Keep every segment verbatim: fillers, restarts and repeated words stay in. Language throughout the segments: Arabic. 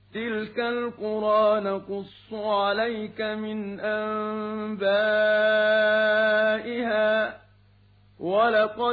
تِلْكَ الْقُرَىٰ نَقُصُّ عَلَيْكَ مِنْ أَنبَائِهَا ۚ وَلَقَدْ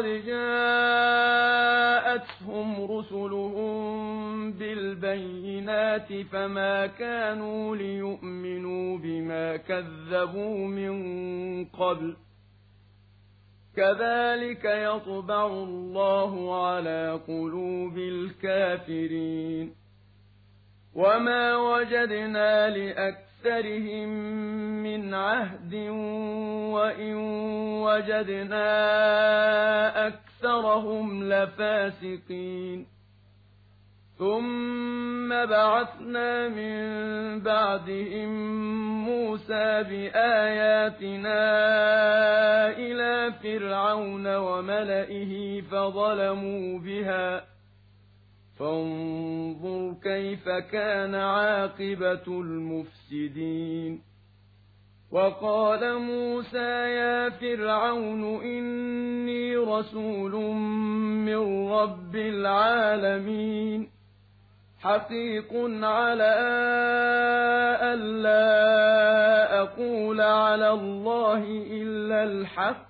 جَاءَتْهُمْ رُسُلُهُم بِالْبَيِّنَاتِ فَمَا كَانُوا لِيُؤْمِنُوا بِمَا كَذَّبُوا مِن قَبْلُ ۚ كَذَٰلِكَ يَطْبَعُ اللَّهُ عَلَىٰ قُلُوبِ الْكَافِرِينَ وَمَا وَجَدْنَا لِأَكْثَرِهِم مِّنْ عَهْدٍ وَإِن وَجَدْنَا أَكْثَرَهُمْ لَفَاسِقِينَ ثُمَّ بَعَثْنَا مِن بَعْدِهِم مُّوسَىٰ بِآيَاتِنَا إِلَىٰ فِرْعَوْنَ وَمَلَئِهِ فَظَلَمُوا بِهَا ۖ فانظُرْ كَيْفَ كَانَ عَاقِبَةُ الْمُفْسِدِينَ وَقَالَ مُوسَىٰ يَا فِرْعَوْنُ إِنِّي رَسُولٌ مِّن رَّبِّ الْعَالَمِينَ حَقِيقٌ عَلَىٰ أَلَّا أَقُولَ عَلَى اللَّهِ إِلَّا الْحَقَّ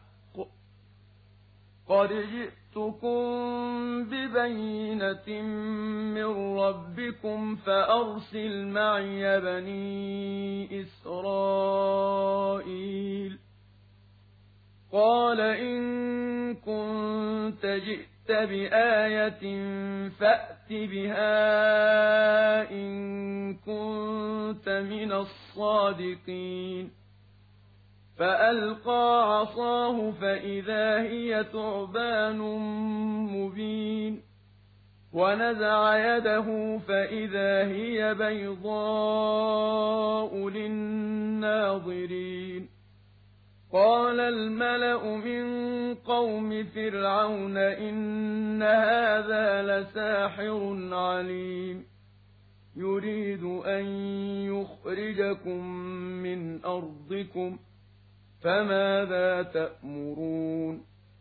قَدْ جِئْتُكُم بِبَيِّنَةٍ مِّن رَّبِّكُمْ فَأَرْسِلْ مَعِيَ بَنِي إِسْرَائِيلَ قَالَ إِن كُنتَ جِئْتَ بِآيَةٍ فَأْتِ بِهَا إِن كُنتَ مِنَ الصَّادِقِينَ فَأَلْقَىٰ عَصَاهُ فَإِذَا هِيَ ثُعْبَانٌ مُّبِينٌ وَنَزَعَ يَدَهُ فَإِذَا هِيَ بَيْضَاءُ لِلنَّاظِرِينَ قَالَ الْمَلَأُ مِن قَوْمِ فِرْعَوْنَ إِنَّ هَٰذَا لَسَاحِرٌ عَلِيمٌ يُرِيدُ أَن يُخْرِجَكُم مِّنْ أَرْضِكُمْ فَمَاذَا تَأْمُرُونَ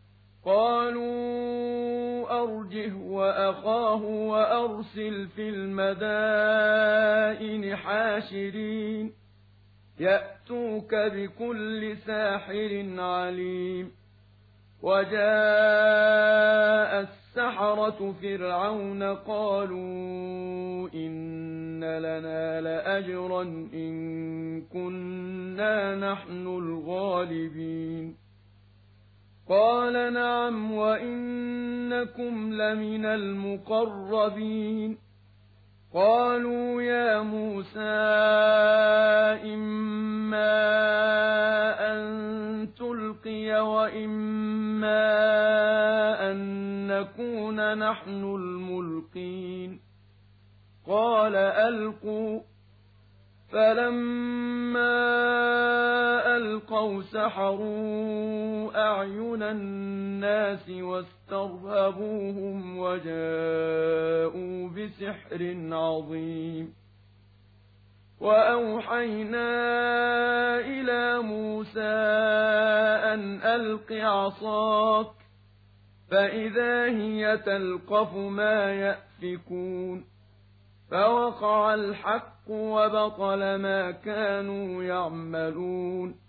قَالُوا أَرْجِهْ وَأَخَاهُ وَأَرْسِلْ فِي الْمَدَائِنِ حَاشِرِينَ يَأْتُوكَ بِكُلِّ سَاحِرٍ عَلِيمٍ وَجَاءَ السَّحَرَةُ فِرْعَوْنَ قَالُوا إِنَّ لَنَا لَأَجْرًا إِن كُنَّا نَحْنُ الْغَالِبِينَ قَالَ نَعَمْ وَإِنَّكُمْ لَمِنَ الْمُقَرَّبِينَ قَالُوا يَا مُوسَىٰ إِمَّا أَن تُلْقِيَ وَإِمَّا أَن نَّكُونَ نَحْنُ الْمُلْقِينَ قَالَ أَلْقُوا ۖ فَلَمَّا أَلْقَوْا سَحَرُوا أَعْيُنَ النَّاسِ وَاسْتَرْهَبُوهُمْ وَجَاءُوا بِسِحْرٍ عَظِيمٍ وَأَوْحَيْنَا إِلَىٰ مُوسَىٰ أَنْ أَلْقِ عَصَاكَ فَإِذَا هِيَ تَلْقَفُ مَا يَأْفِكُونَ فَوَقَعَ الْحَقُّ وَبَطَلَ مَا كَانُوا يَعْمَلُونَ